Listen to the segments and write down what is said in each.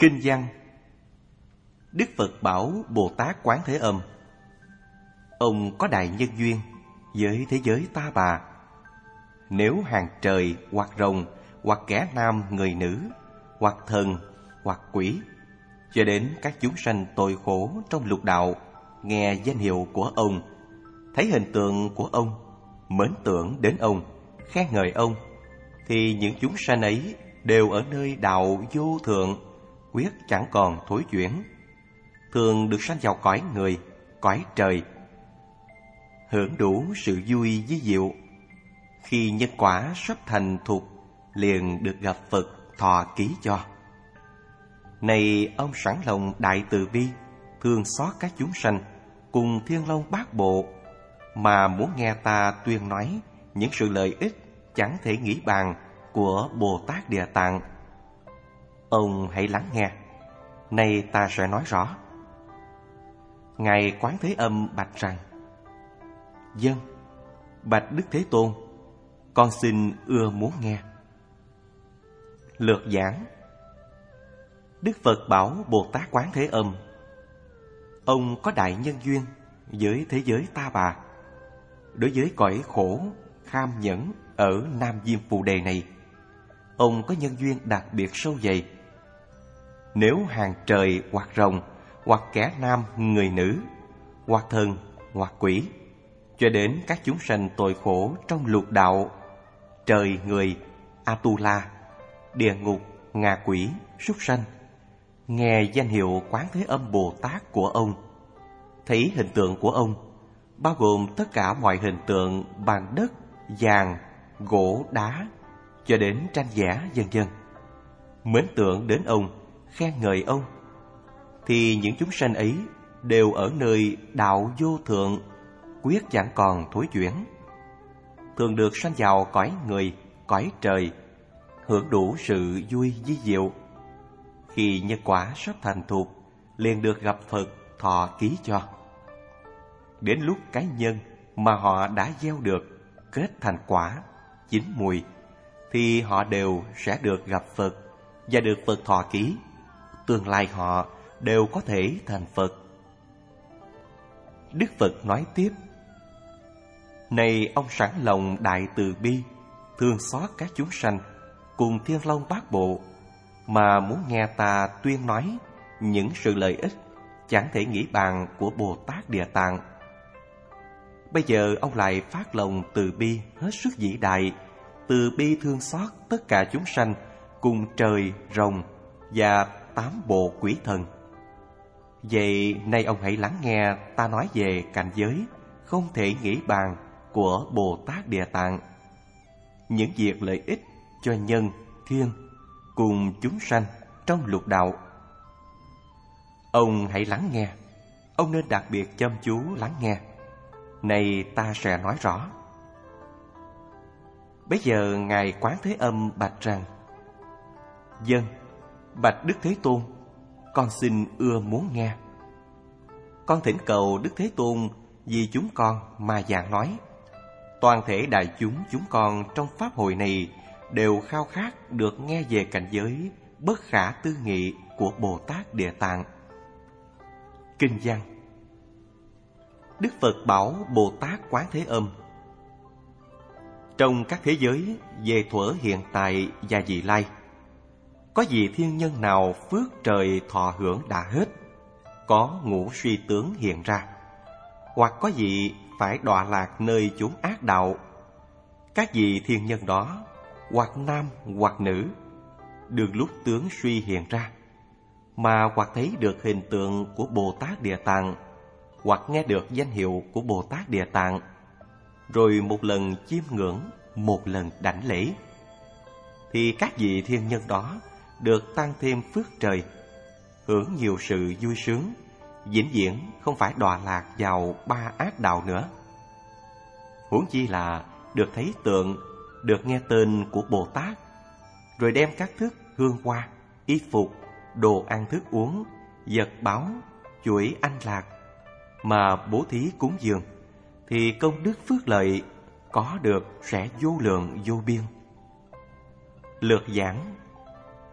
Kinh văn. Đức Phật bảo Bồ Tát Quán Thế Âm: ông có đại nhân duyên với thế giới ta bà. Nếu hàng trời hoặc rồng, hoặc kẻ nam người nữ, hoặc thần, hoặc quỷ, cho đến các chúng sanh tội khổ trong lục đạo, nghe danh hiệu của ông, thấy hình tượng của ông, mến tưởng đến ông, khen ngợi ông, thì những chúng sanh ấy đều ở nơi đạo vô thượng, quyết chẳng còn thối chuyển, thường được sanh vào cõi người, cõi trời, hưởng đủ sự vui vi diệu. Khi nhân quả sắp thành thục, liền được gặp Phật thọ ký cho. Này ông sẵn lòng đại từ bi, thương xót các chúng sanh, cùng Thiên Long Bát Bộ, mà muốn nghe ta tuyên nói những sự lợi ích chẳng thể nghĩ bàn của Bồ Tát Địa Tạng. Ông hãy lắng nghe, nay ta sẽ nói rõ. Ngài Quán Thế Âm bạch rằng: Vâng, bạch Đức Thế Tôn, con xin ưa muốn nghe. Lược giảng. Đức Phật bảo Bồ Tát Quán Thế Âm: ông có đại nhân duyên với thế giới ta bà. Đối với cõi khổ kham nhẫn ở Nam Diêm Phù Đề này, ông có nhân duyên đặc biệt sâu dày. Nếu hàng trời hoặc rồng, hoặc kẻ nam người nữ, hoặc thần, hoặc quỷ, cho đến các chúng sanh tội khổ trong lục đạo, trời người, Atula, địa ngục, ngạ quỷ, súc sanh, nghe danh hiệu Quán Thế Âm Bồ Tát của ông, thấy hình tượng của ông, bao gồm tất cả mọi hình tượng bằng đất, vàng, gỗ, đá, cho đến tranh vẽ vân vân, mến tưởng đến ông, khen ngợi ông, thì những chúng sanh ấy đều ở nơi đạo vô thượng, quyết chẳng còn thối chuyển, thường được sanh vào cõi người, cõi trời, hưởng đủ sự vui vi diệu. Khi nhân quả sắp thành thục, liền được gặp Phật thọ ký cho. Đến lúc cái nhân mà họ đã gieo được kết thành quả, chín mùi, thì họ đều sẽ được gặp Phật và được Phật thọ ký. Tương lai họ đều có thể thành Phật. Đức Phật nói tiếp: này ông sẵn lòng đại từ bi, thương xót các chúng sanh, cùng Thiên Long Bát Bộ, mà muốn nghe ta tuyên nói những sự lợi ích chẳng thể nghĩ bàn của Bồ Tát Địa Tạng. Bây giờ ông lại phát lòng từ bi hết sức vĩ đại, từ bi thương xót tất cả chúng sanh, cùng trời, rồng và 8 bộ quỷ thần. Vậy nay ông hãy lắng nghe ta nói về cảnh giới không thể nghĩ bàn của Bồ Tát Địa Tạng, những việc lợi ích cho nhân, thiên cùng chúng sanh trong lục đạo. Ông hãy lắng nghe, ông nên đặc biệt chăm chú lắng nghe. Này ta sẽ nói rõ. Bây giờ Ngài Quán Thế Âm bạch rằng: Vâng, bạch Đức Thế Tôn, con xin ưa muốn nghe. Con thỉnh cầu Đức Thế Tôn vì chúng con mà giảng nói. Toàn thể đại chúng con trong pháp hội này đều khao khát được nghe về cảnh giới bất khả tư nghị của Bồ Tát Địa Tạng. Kinh văn. Đức Phật bảo Bồ Tát Quán Thế Âm: trong các thế giới về thuở hiện tại và vị lai, có vị thiên nhân nào phước trời thọ hưởng đã hết, có ngũ suy tướng hiện ra, hoặc có vị phải đọa lạc nơi chốn ác đạo. Các vị thiên nhân đó, hoặc nam hoặc nữ, được lúc tướng suy hiện ra, mà hoặc thấy được hình tượng của Bồ Tát Địa Tạng, hoặc nghe được danh hiệu của Bồ Tát Địa Tạng, rồi một lần chiêm ngưỡng, một lần đảnh lễ, thì các vị thiên nhân đó được tăng thêm phước trời, hưởng nhiều sự vui sướng, vĩnh viễn không phải đọa lạc vào 3 ác đạo nữa. Huống chi là được thấy tượng, được nghe tên của Bồ Tát, rồi đem các thức hương hoa, y phục, đồ ăn thức uống, vật báo, chuỗi anh lạc mà bố thí cúng dường, thì công đức phước lợi có được sẽ vô lượng vô biên. Lược giảng.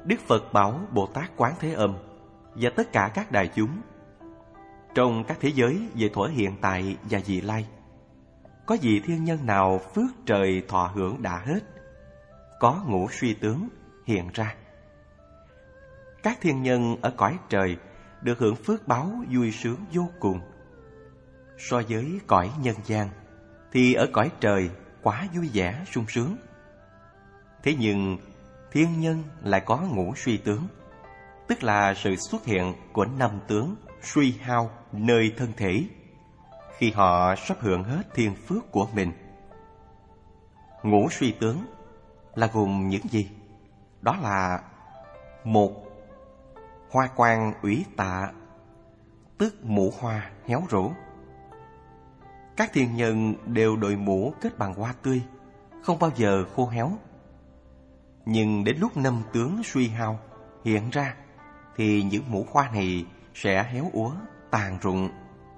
Đức Phật bảo Bồ Tát Quán Thế Âm và tất cả các đại chúng, trong các thế giới về thuở hiện tại và vị lai, có vị thiên nhân nào phước trời thọ hưởng đã hết, có ngũ suy tướng hiện ra. Các thiên nhân ở cõi trời được hưởng phước báo vui sướng vô cùng. So với cõi nhân gian thì ở cõi trời quá vui vẻ sung sướng. Thế nhưng thiên nhân lại có ngũ suy tướng, tức là sự xuất hiện của năm tướng suy hao nơi thân thể khi họ sắp hưởng hết thiên phước của mình. Ngũ suy tướng là gồm những gì? Đó là: 1. Hoa quang ủy tạ, tức mũ hoa héo rũ. Các thiên nhân đều đội mũ kết bằng hoa tươi, không bao giờ khô héo. Nhưng đến lúc năm tướng suy hao hiện ra thì những mũ hoa này sẽ héo úa, tàn rụng.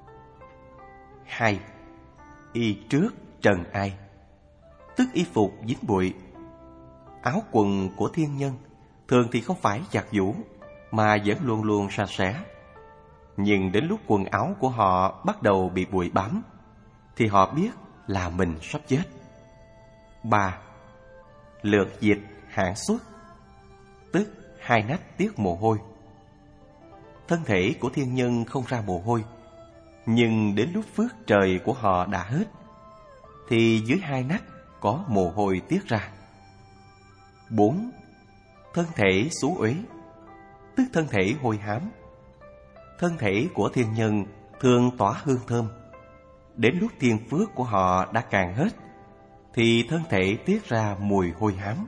2. Y trước trần ai, tức y phục dính bụi. Áo quần của thiên nhân thường thì không phải giặt giũ mà vẫn luôn luôn sạch sẽ. Nhưng đến lúc quần áo của họ bắt đầu bị bụi bám thì họ biết là mình sắp chết. 3. Lượt dịch hạn xuất, tức hai nách tiết mồ hôi. Thân thể của thiên nhân không ra mồ hôi, nhưng đến lúc phước trời của họ đã hết thì dưới hai nách có mồ hôi tiết ra. 4. Thân thể xú uế, tức thân thể hôi hám. Thân thể của thiên nhân thường tỏa hương thơm. Đến lúc thiên phước của họ đã cạn hết thì thân thể tiết ra mùi hôi hám.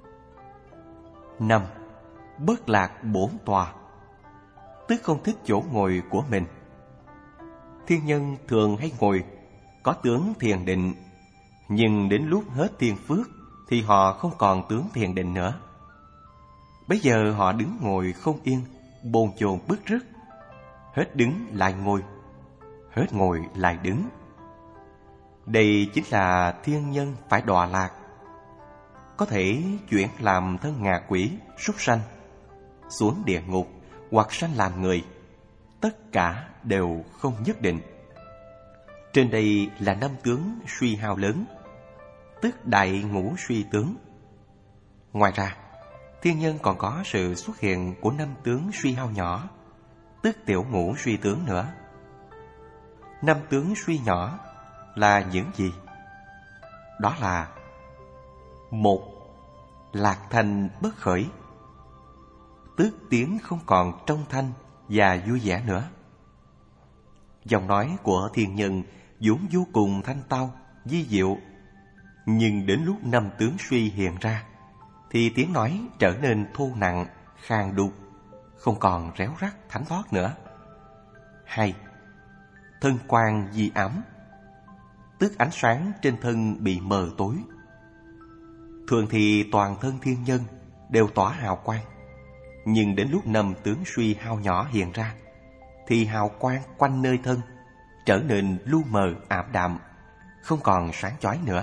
5. Bất lạc bổn tòa, tức không thích chỗ ngồi của mình. Thiên nhân thường hay ngồi, có tướng thiền định, nhưng đến lúc hết thiên phước thì họ không còn tướng thiền định nữa. Bây giờ họ đứng ngồi không yên, bồn chồn bứt rứt, hết đứng lại ngồi, hết ngồi lại đứng. Đây chính là thiên nhân phải đọa lạc, có thể chuyển làm thân ngạ quỷ, súc sanh, xuống địa ngục hoặc sanh làm người. Tất cả đều không nhất định. Trên đây là năm tướng suy hao lớn, tức đại ngũ suy tướng. Ngoài ra, thiên nhân còn có sự xuất hiện của năm tướng suy hao nhỏ, tức tiểu ngũ suy tướng nữa. Năm tướng suy nhỏ là những gì? Đó là: 1. Lạc thanh bất khởi, tức tiếng không còn trong thanh và vui vẻ nữa. Giọng nói của thiên nhân vốn vô cùng thanh tao, vi diệu, nhưng đến lúc năm tướng suy hiện ra thì tiếng nói trở nên thô nặng, khàn đục, không còn réo rắt thánh thoát nữa. 2. Thân quang di ám, tức ánh sáng trên thân bị mờ tối. Thường thì toàn thân thiên nhân đều tỏa hào quang, nhưng đến lúc năm tướng suy hao nhỏ hiện ra thì hào quang quanh nơi thân trở nên lu mờ ảm đạm, không còn sáng chói nữa.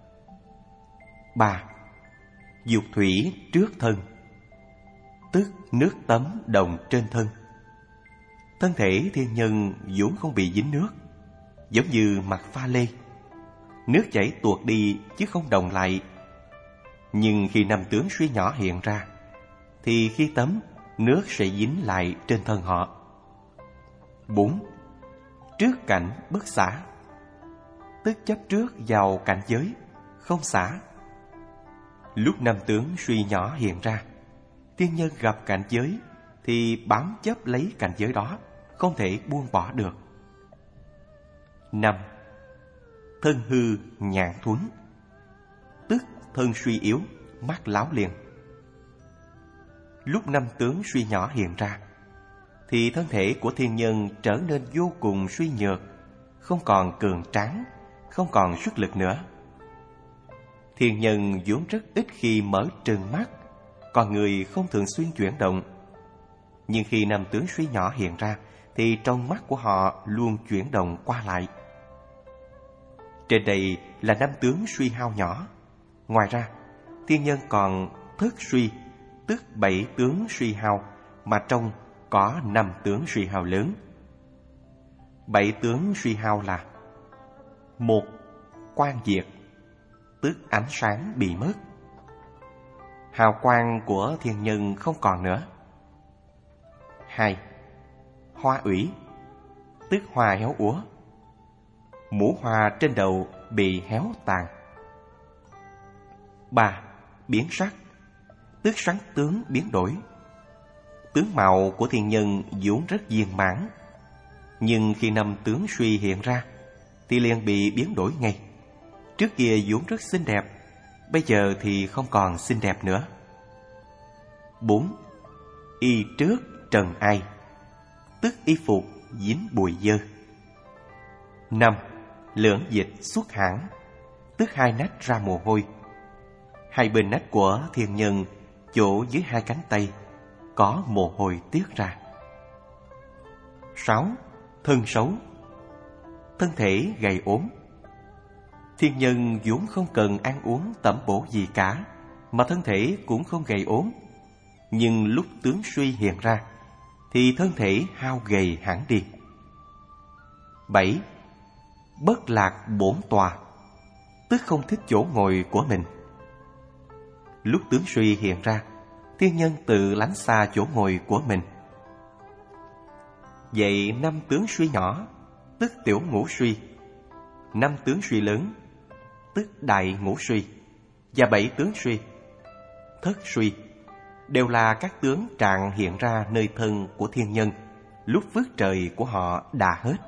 3. Dục thủy trước thân, tức nước tắm đồng trên thân. Thân thể thiên nhân vốn không bị dính nước, giống như mặt pha lê, nước chảy tuột đi chứ không đồng lại. Nhưng khi năm tướng suy nhỏ hiện ra thì khi tắm, nước sẽ dính lại trên thân họ. 4. Trước cảnh bất xả, tức chấp trước vào cảnh giới, không xả. Lúc năm tướng suy nhỏ hiện ra, thiên nhân gặp cảnh giới thì bám chấp lấy cảnh giới đó, không thể buông bỏ được. 5. Thân hư nhạn thuấn, tức thân suy yếu, mắt láo liền. Lúc năm tướng suy nhỏ hiện ra thì thân thể của thiên nhân trở nên vô cùng suy nhược, không còn cường tráng, không còn sức lực nữa. Thiên nhân vốn rất ít khi mở trừng mắt, con người không thường xuyên chuyển động. Nhưng khi năm tướng suy nhỏ hiện ra thì trong mắt của họ luôn chuyển động qua lại. Trên đây là năm tướng suy hao nhỏ. Ngoài ra, thiên nhân còn thức suy, tức 7 tướng suy hao, mà trong có 5 tướng suy hao lớn. 7 tướng suy hao là: 1. Quang diệt, tức ánh sáng bị mất. Hào quang của thiên nhân không còn nữa. 2. Hoa ủy, tức hoa héo úa. Mũ hoa trên đầu bị héo tàn. 3. Biến sắc, tức sắc tướng biến đổi. Tướng mạo của thiên nhân vốn rất viên mãn, nhưng khi 5 tướng suy hiện ra thì liền bị biến đổi ngay. Trước kia vốn rất xinh đẹp, bây giờ thì không còn xinh đẹp nữa. 4. Y trước trần ai, tức y phục dính bụi dơ. 5. Lưỡng dịch xuất hãn, tức 2 nách ra mồ hôi. 2 bên nách của thiên nhân, chỗ dưới 2 cánh tay, có mồ hôi tiết ra. 6. Thân xấu, thân thể gầy ốm. Thiên nhân vốn không cần ăn uống tẩm bổ gì cả, mà thân thể cũng không gầy ốm. Nhưng lúc tướng suy hiện ra thì thân thể hao gầy hẳn đi. 7. Bất lạc bổn tòa, tức không thích chỗ ngồi của mình. Lúc tướng suy hiện ra, thiên nhân tự lánh xa chỗ ngồi của mình. Vậy 5 tướng suy nhỏ, tức tiểu ngũ suy, 5 tướng suy lớn, tức đại ngũ suy, và 7 tướng suy, thất suy, đều là các tướng trạng hiện ra nơi thân của thiên nhân lúc phước trời của họ đã hết.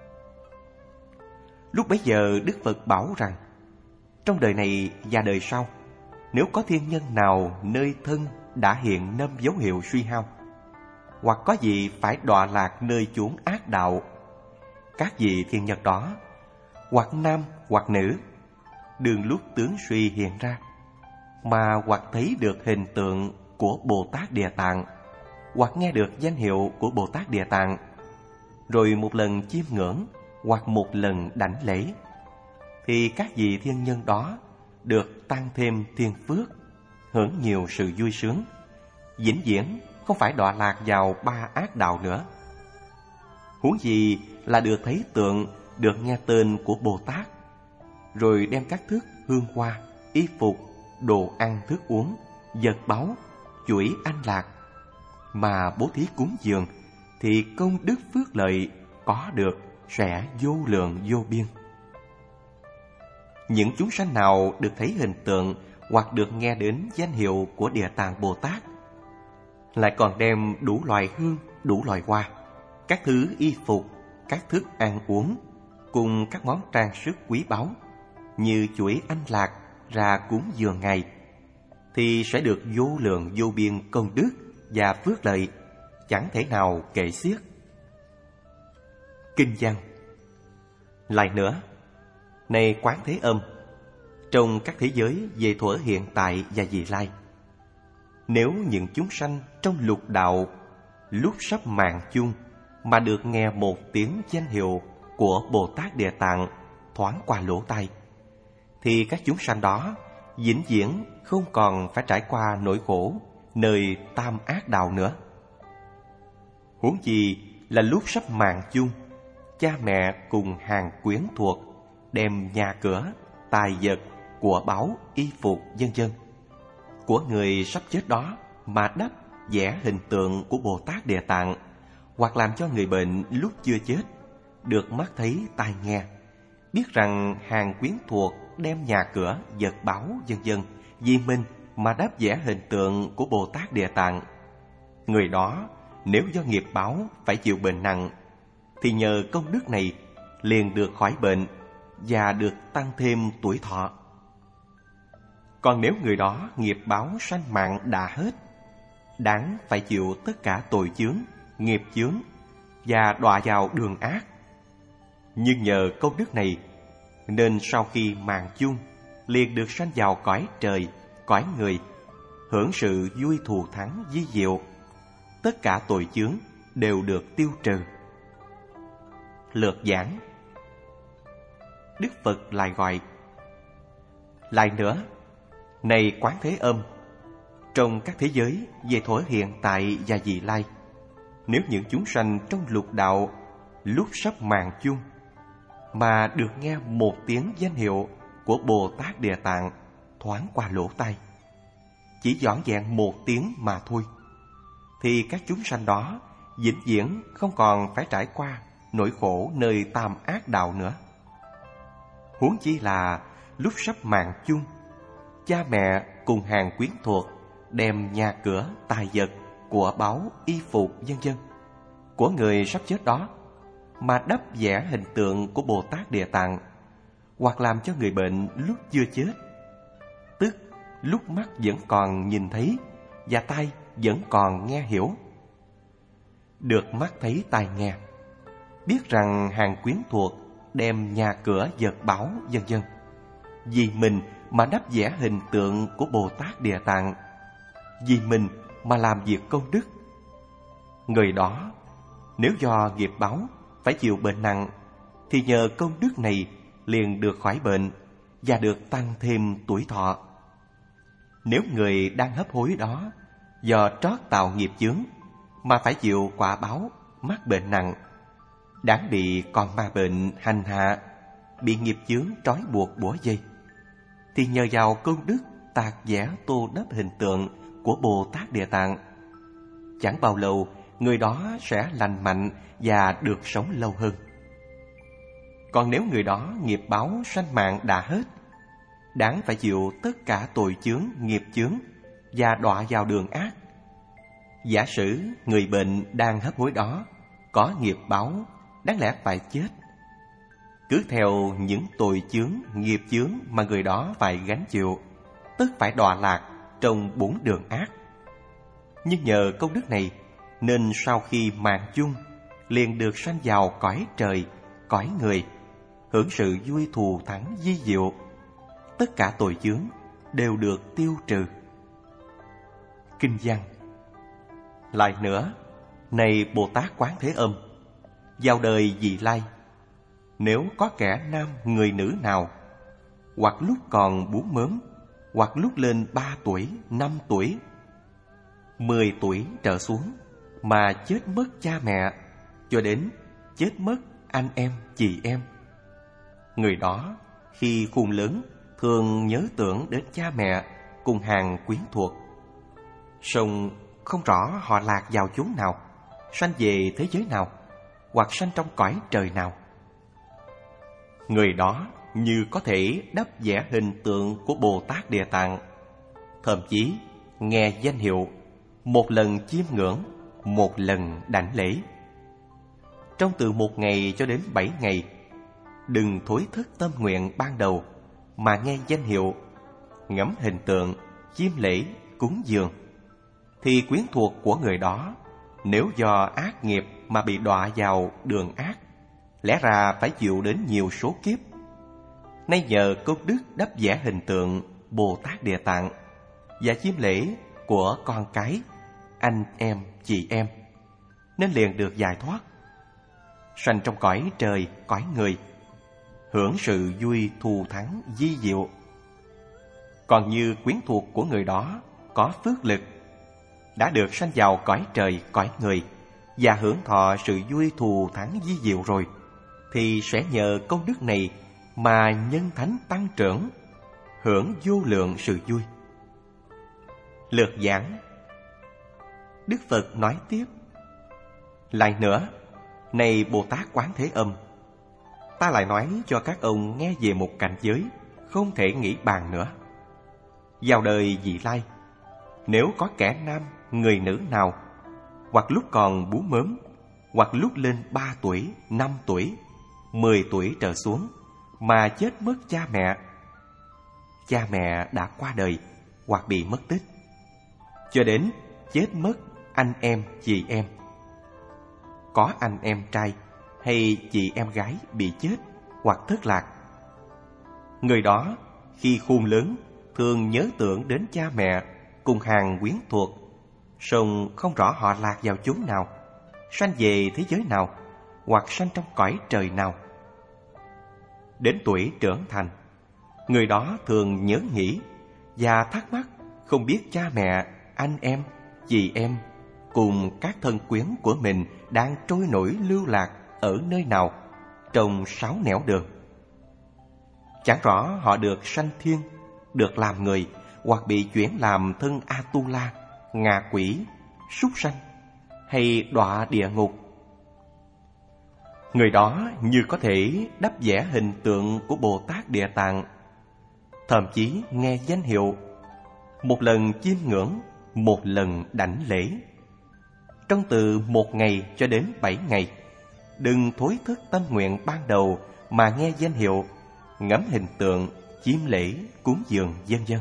Lúc bấy giờ Đức Phật bảo rằng, trong đời này và đời sau, nếu có thiên nhân nào nơi thân đã hiện 5 dấu hiệu suy hao, hoặc có gì phải đọa lạc nơi chốn ác đạo, các vị thiên nhân đó, hoặc nam hoặc nữ, đương lúc tướng suy hiện ra, mà hoặc thấy được hình tượng của Bồ Tát Địa Tạng, hoặc nghe được danh hiệu của Bồ Tát Địa Tạng, rồi một lần chiêm ngưỡng hoặc một lần đảnh lễ, thì các vị thiên nhân đó được tăng thêm thiên phước, hưởng nhiều sự vui sướng, vĩnh viễn không phải đọa lạc vào 3 ác đạo nữa. Huống gì là được thấy tượng, được nghe tên của Bồ Tát, rồi đem các thức hương hoa, y phục, đồ ăn thức uống, vật báu, chuỗi anh lạc mà bố thí cúng dường, thì công đức phước lợi có được sẽ vô lượng vô biên. Những chúng sanh nào được thấy hình tượng hoặc được nghe đến danh hiệu của Địa Tạng Bồ Tát, lại còn đem đủ loại hương, đủ loại hoa, các thứ y phục, các thức ăn uống, cùng các món trang sức quý báu như chuỗi anh lạc ra cúng dường Ngài, thì sẽ được vô lượng vô biên công đức và phước lợi, chẳng thể nào kể xiết. Kinh văn. Lại nữa, này Quán Thế Âm, trong các thế giới về thuở hiện tại và vị lai, nếu những chúng sanh trong lục đạo lúc sắp mạng chung mà được nghe một tiếng danh hiệu của Bồ Tát Địa Tạng thoáng qua lỗ tai, thì các chúng sanh đó vĩnh viễn không còn phải trải qua nỗi khổ nơi tam ác đạo nữa. Huống chi là lúc sắp mạng chung, cha mẹ cùng hàng quyến thuộc đem nhà cửa, tài vật, của báu, y phục vân vân của người sắp chết đó mà đắp vẽ hình tượng của Bồ Tát Địa Tạng, hoặc làm cho người bệnh lúc chưa chết được mắt thấy tai nghe, biết rằng hàng quyến thuộc đem nhà cửa, vật báu vân vân vì mình mà đắp vẽ hình tượng của Bồ Tát Địa Tạng. Người đó nếu do nghiệp báo phải chịu bệnh nặng, thì nhờ công đức này liền được khỏi bệnh và được tăng thêm tuổi thọ. Còn nếu người đó nghiệp báo sanh mạng đã hết, đáng phải chịu tất cả tội chướng, nghiệp chướng và đọa vào đường ác. Nhưng nhờ công đức này nên sau khi mạng chung liền được sanh vào cõi trời, cõi người, hưởng sự vui thù thắng vi diệu, tất cả tội chướng đều được tiêu trừ. Lược giảng. Đức Phật lại gọi: lại nữa, này Quán Thế Âm, Trong các thế giới về thuở hiện tại và vị lai, nếu những chúng sanh trong lục đạo lúc sắp mạng chung mà được nghe một tiếng danh hiệu của Bồ Tát Địa Tạng thoáng qua lỗ tai, chỉ vỏn vẹn một tiếng mà thôi, thì các chúng sanh đó vĩnh viễn không còn phải trải qua nỗi khổ nơi tam ác đạo nữa. Huống chi là lúc sắp mạng chung, cha mẹ cùng hàng quyến thuộc đem nhà cửa, tài vật, của báu, y phục vân vân của người sắp chết đó mà đắp vẽ hình tượng của Bồ Tát Địa Tạng, hoặc làm cho người bệnh lúc chưa chết, tức lúc mắt vẫn còn nhìn thấy và tai vẫn còn nghe hiểu, được mắt thấy tai nghe, biết rằng hàng quyến thuộc đem nhà cửa vật báu vân vân vì mình mà đắp vẽ hình tượng của Bồ Tát Địa Tạng, vì mình mà làm việc công đức. Người đó nếu do nghiệp báo phải chịu bệnh nặng, thì nhờ công đức này liền được khỏi bệnh và được tăng thêm tuổi thọ. Nếu người đang hấp hối đó do trót tạo nghiệp chướng mà phải chịu quả báo mắc bệnh nặng, đáng bị con ma bệnh hành hạ, bị nghiệp chướng trói buộc bủa dây, thì nhờ vào công đức tạc vẽ tô đắp hình tượng của Bồ Tát Địa Tạng, chẳng bao lâu người đó sẽ lành mạnh và được sống lâu hơn. Còn nếu người đó nghiệp báo sanh mạng đã hết, đáng phải chịu tất cả tội chướng, nghiệp chướng và đọa vào đường ác. Giả sử người bệnh đang hấp hối đó có nghiệp báo, đáng lẽ phải chết. Cứ theo những tội chướng, nghiệp chướng mà người đó phải gánh chịu, tức phải đọa lạc trong 4 đường ác. Nhưng nhờ công đức này nên sau khi mạng chung liền được sanh vào cõi trời, cõi người, hưởng sự vui thù thắng vi diệu. Tất cả tội chướng đều được tiêu trừ. Kinh văn. Lại nữa, này Bồ Tát Quán Thế Âm, vào đời vị lai, nếu có kẻ nam người nữ nào, hoặc lúc còn bú mớm, hoặc lúc lên 3 tuổi, 5 tuổi, 10 tuổi trở xuống, mà chết mất cha mẹ, cho đến chết mất anh em, chị em, người đó khi khôn lớn thường nhớ tưởng đến cha mẹ cùng hàng quyến thuộc, song không rõ họ lạc vào chốn nào, sanh về thế giới nào, hoặc sanh trong cõi trời nào. Người đó như có thể đắp vẽ hình tượng của Bồ Tát Địa Tạng, thậm chí nghe danh hiệu, một lần chiêm ngưỡng, một lần đảnh lễ. Trong từ 1 ngày cho đến 7 ngày, đừng thối thức tâm nguyện ban đầu mà nghe danh hiệu, ngắm hình tượng, chiêm lễ, cúng dường, thì quyến thuộc của người đó nếu do ác nghiệp mà bị đọa vào đường ác, lẽ ra phải chịu đến nhiều số kiếp. Nay nhờ công đức đắp vẽ hình tượng Bồ Tát Địa Tạng và chiêm lễ của con cái, anh em, chị em, nên liền được giải thoát, sanh trong cõi trời, cõi người, hưởng sự vui thù thắng vi diệu. Còn như quyến thuộc của người đó có phước lực, đã được sanh vào cõi trời, cõi người và hưởng thọ sự vui thù thắng vi diệu rồi, thì sẽ nhờ công đức này mà nhân thánh tăng trưởng, hưởng vô lượng sự vui. Lược giảng. Đức Phật nói tiếp: lại nữa, này Bồ Tát Quán Thế Âm, ta lại nói cho các ông nghe về một cảnh giới không thể nghĩ bàn nữa. Vào đời vị lai, nếu có kẻ nam người nữ nào, hoặc lúc còn bú mớm, hoặc lúc lên 3 tuổi, 5 tuổi, 10 tuổi trở xuống, mà chết mất cha mẹ, cha mẹ đã qua đời hoặc bị mất tích, cho đến chết mất anh em, chị em, có anh em trai hay chị em gái bị chết hoặc thất lạc, người đó khi khôn lớn thường nhớ tưởng đến cha mẹ cùng hàng quyến thuộc, song không rõ họ lạc vào chốn nào, sanh về thế giới nào, hoặc sanh trong cõi trời nào. Đến tuổi trưởng thành, người đó thường nhớ nghĩ và thắc mắc không biết cha mẹ anh em, chị em cùng các thân quyến của mình đang trôi nổi lưu lạc ở nơi nào trong 6 nẻo đường. Chẳng rõ họ được sanh thiên, được làm người, hoặc bị chuyển làm thân Atula, ngạ quỷ, súc sanh, hay đọa địa ngục. Người đó như có thể đắp vẽ hình tượng của Bồ Tát Địa Tạng, thậm chí nghe danh hiệu, một lần chiêm ngưỡng, một lần đảnh lễ. Trong từ 1 ngày cho đến 7 ngày, đừng thối thức tâm nguyện ban đầu mà nghe danh hiệu, ngắm hình tượng, chiêm lễ, cúng dường vân vân.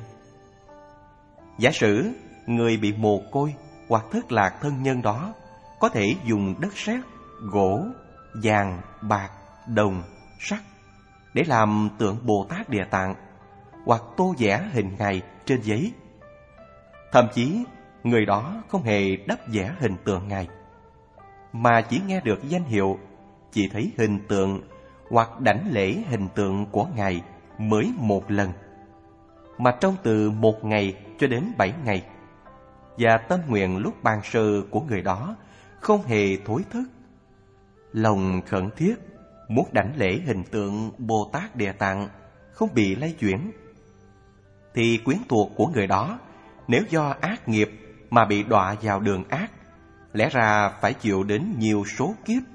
Giả sử người bị mồ côi hoặc thất lạc thân nhân đó có thể dùng đất sét, gỗ, vàng, bạc, đồng, sắt để làm tượng Bồ Tát Địa Tạng, hoặc tô vẽ hình Ngài trên giấy. Thậm chí người đó không hề đắp vẽ hình tượng Ngài, mà chỉ nghe được danh hiệu, chỉ thấy hình tượng hoặc đảnh lễ hình tượng của Ngài mới một lần, mà trong từ 1 ngày cho đến 7 ngày, và tâm nguyện lúc ban sơ của người đó không hề thối thức. Lòng khẩn thiết muốn đảnh lễ hình tượng Bồ Tát Địa Tạng không bị lay chuyển, thì quyến thuộc của người đó nếu do ác nghiệp mà bị đọa vào đường ác, lẽ ra phải chịu đến nhiều số kiếp.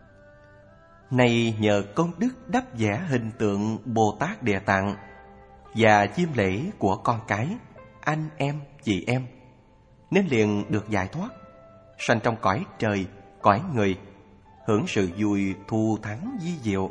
Nay nhờ công đức đắp vẽ hình tượng Bồ Tát Địa Tạng và chiêm lễ của con cái, anh em, chị em, nên liền được giải thoát, sanh trong cõi trời, cõi người, hưởng sự vui thù thắng vi diệu.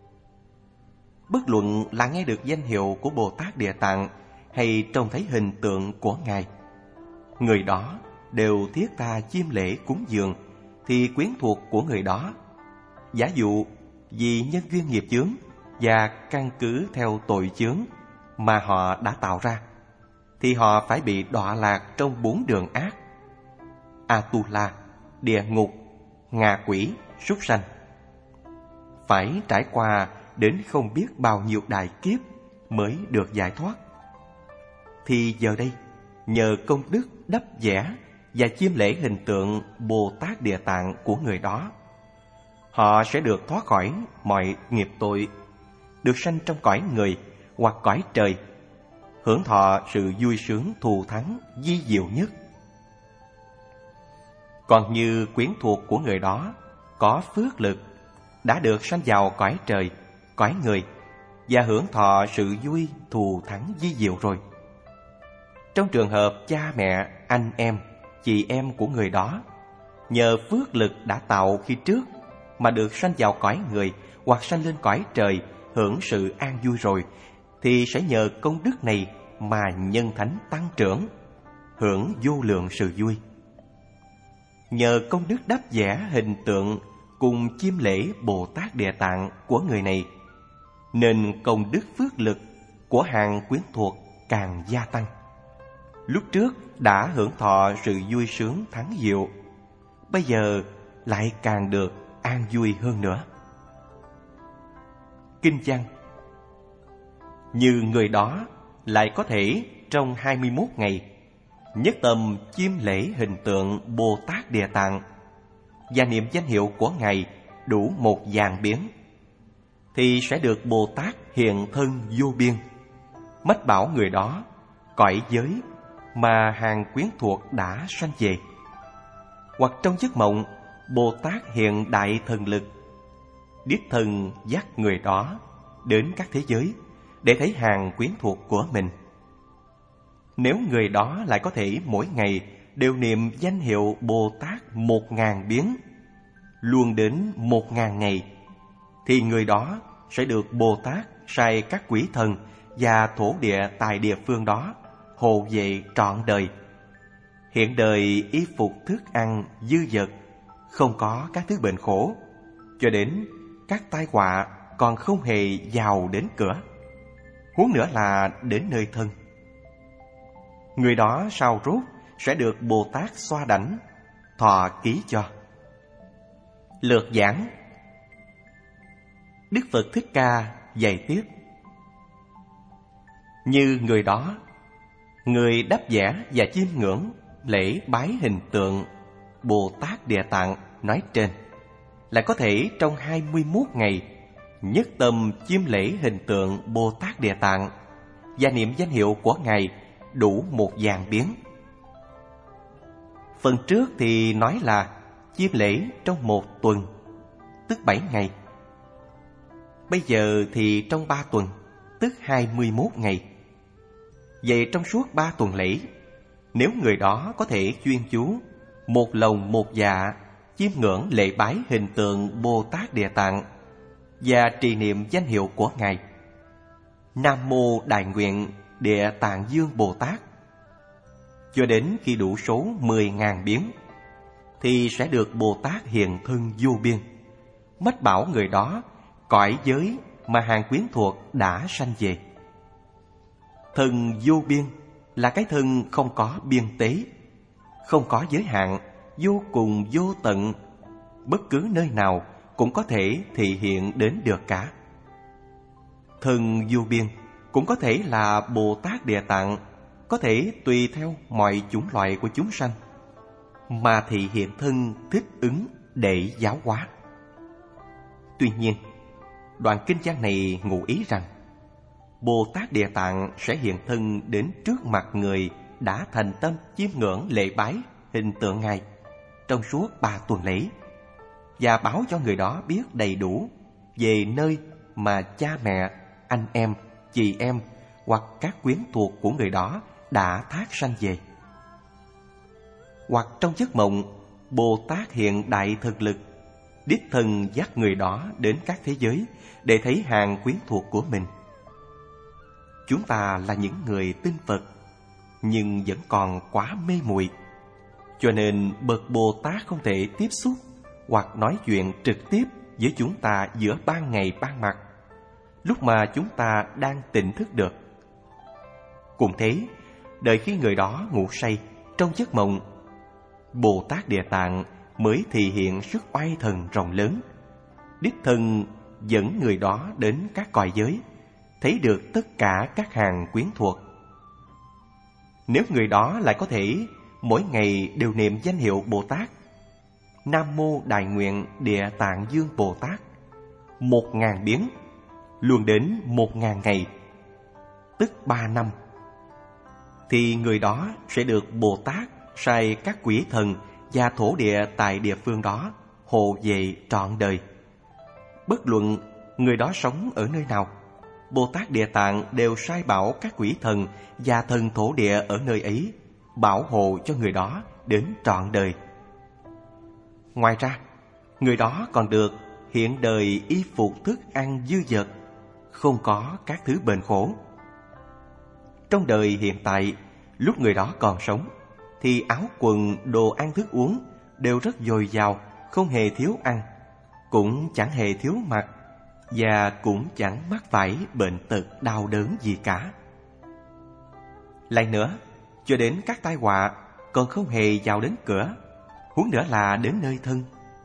Bất luận là nghe được danh hiệu của Bồ Tát Địa Tạng hay trông thấy hình tượng của Ngài, người đó đều thiết tha chiêm lễ cúng dường, thì quyến thuộc của người đó, giả dụ vì nhân duyên nghiệp chướng và căn cứ theo tội chướng mà họ đã tạo ra, thì họ phải bị đọa lạc trong 4 đường ác: Atula, địa ngục, ngạ quỷ, súc sanh. Phải trải qua đến không biết bao nhiêu đại kiếp mới được giải thoát. Thì giờ đây, nhờ công đức đắp vẽ và chiêm lễ hình tượng Bồ Tát Địa Tạng của người đó, họ sẽ được thoát khỏi mọi nghiệp tội, được sanh trong cõi người hoặc cõi trời, hưởng thọ sự vui sướng thù thắng vi diệu nhất. Còn như quyến thuộc của người đó có phước lực, đã được sanh vào cõi trời, cõi người và hưởng thọ sự vui thù thắng vi diệu rồi. Trong trường hợp cha mẹ, anh em, chị em của người đó nhờ phước lực đã tạo khi trước mà được sanh vào cõi người hoặc sanh lên cõi trời, hưởng sự an vui rồi, thì sẽ nhờ công đức này mà nhân thánh tăng trưởng, hưởng vô lượng sự vui. Nhờ công đức đắp vẽ hình tượng cùng chiêm lễ Bồ Tát Địa Tạng của người này, nên công đức phước lực của hàng quyến thuộc càng gia tăng. Lúc trước đã hưởng thọ sự vui sướng thắng diệu, bây giờ lại càng được an vui hơn nữa. Kinh văn: như người đó lại có thể trong 21 ngày nhất tâm chiêm lễ hình tượng Bồ Tát Địa Tạng và niệm danh hiệu của Ngài đủ 1.000 biến, thì sẽ được Bồ Tát hiện thân vô biên, mách bảo người đó cõi giới mà hàng quyến thuộc đã sanh về. Hoặc trong giấc mộng, Bồ Tát hiện đại thần lực, đích thân dắt người đó đến các thế giới để thấy hàng quyến thuộc của mình. Nếu người đó lại có thể mỗi ngày đều niệm danh hiệu Bồ Tát 1.000 biến, luôn đến 1.000 ngày, thì người đó sẽ được Bồ Tát sai các quỷ thần và thổ địa tại địa phương đó hộ vệ trọn đời. Hiện đời y phục thức ăn dư dật, không có các thứ bệnh khổ, cho đến các tai họa còn không hề vào đến cửa, huống nữa là đến nơi thân. Người đó sau rốt sẽ được Bồ Tát xoa đảnh, thọ ký cho. Lược giảng. Đức Phật Thích Ca dạy tiếp: như người đó, người đắp vẽ và chiêm ngưỡng lễ bái hình tượng Bồ Tát Địa Tạng nói trên, lại có thể trong 21 ngày nhất tâm chiêm lễ hình tượng Bồ Tát Địa Tạng và niệm danh hiệu của Ngài đủ 1.000 biến. Phần trước thì nói là chiêm lễ trong 1 tuần, tức 7 ngày. Bây giờ thì trong 3 tuần, tức 21 ngày. Vậy trong suốt 3 tuần lễ, nếu người đó có thể chuyên chú, một lòng một dạ chiêm ngưỡng lễ bái hình tượng Bồ Tát Địa Tạng và trì niệm danh hiệu của Ngài Nam Mô Đại Nguyện Địa Tạng Dương Bồ Tát, cho đến khi đủ số 10.000 biến, thì sẽ được Bồ Tát hiện thân vô biên, mách bảo người đó cõi giới mà hàng quyến thuộc đã sanh về. Thân vô biên là cái thân không có biên tế, không có giới hạn, vô cùng vô tận, bất cứ nơi nào cũng có thể thị hiện đến được cả. Thân vô biên cũng có thể là Bồ Tát Địa Tạng, có thể tùy theo mọi chủng loại của chúng sanh mà thị hiện thân thích ứng để giáo hóa. Tuy nhiên, đoạn kinh văn này ngụ ý rằng Bồ Tát Địa Tạng sẽ hiện thân đến trước mặt người đã thành tâm chiêm ngưỡng lễ bái hình tượng Ngài trong suốt 3 tuần lễ, và báo cho người đó biết đầy đủ về nơi mà cha mẹ, anh em, chị em hoặc các quyến thuộc của người đó đã thác sanh về. Hoặc trong giấc mộng, Bồ Tát hiện đại thực lực, đích thân dắt người đó đến các thế giới để thấy hàng quyến thuộc của mình. Chúng ta là những người tin Phật, nhưng vẫn còn quá mê muội, cho nên bậc Bồ Tát không thể tiếp xúc hoặc nói chuyện trực tiếp với chúng ta giữa ban ngày ban mặt, lúc mà chúng ta đang tỉnh thức được. Cũng thế, đợi khi người đó ngủ say trong giấc mộng, Bồ Tát Địa Tạng mới thể hiện sức oai thần rộng lớn, đích thân dẫn người đó đến các cõi giới, thấy được tất cả các hàng quyến thuộc. Nếu người đó lại có thể mỗi ngày đều niệm danh hiệu Bồ Tát Nam Mô Đại Nguyện Địa Tạng Dương Bồ Tát 1.000 biến, luôn đến 1.000 ngày, tức 3 năm, thì người đó sẽ được Bồ Tát sai các quỷ thần và thổ địa tại địa phương đó hộ vệ trọn đời. Bất luận người đó sống ở nơi nào, Bồ Tát Địa Tạng đều sai bảo các quỷ thần và thần thổ địa ở nơi ấy bảo hộ cho người đó đến trọn đời. Ngoài ra, người đó còn được hiện đời y phục thức ăn dư dật, không có các thứ bền khổ. Trong đời hiện tại, lúc người đó còn sống, thì áo quần, đồ ăn thức uống đều rất dồi dào, không hề thiếu ăn, cũng chẳng hề thiếu mặc, và cũng chẳng mắc phải bệnh tật đau đớn gì cả. Lại nữa, cho đến các tai họa còn không hề vào đến cửa, huống nữa là đến nơi thân.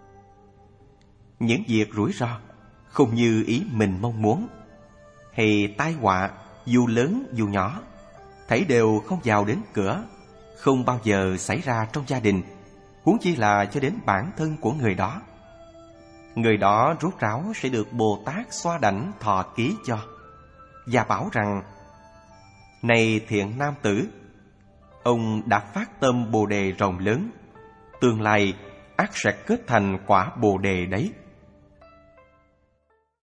Những việc rủi ro không như ý mình mong muốn, hay tai họa dù lớn dù nhỏ, thảy đều không vào đến cửa, không bao giờ xảy ra trong gia đình, huống chi là cho đến bản thân của người đó. Người đó rốt ráo sẽ được Bồ Tát xoa đảnh thọ ký cho, và bảo rằng: Này thiện nam tử, ông đã phát tâm Bồ Đề rộng lớn, tương lai ắt sẽ kết thành quả Bồ Đề đấy.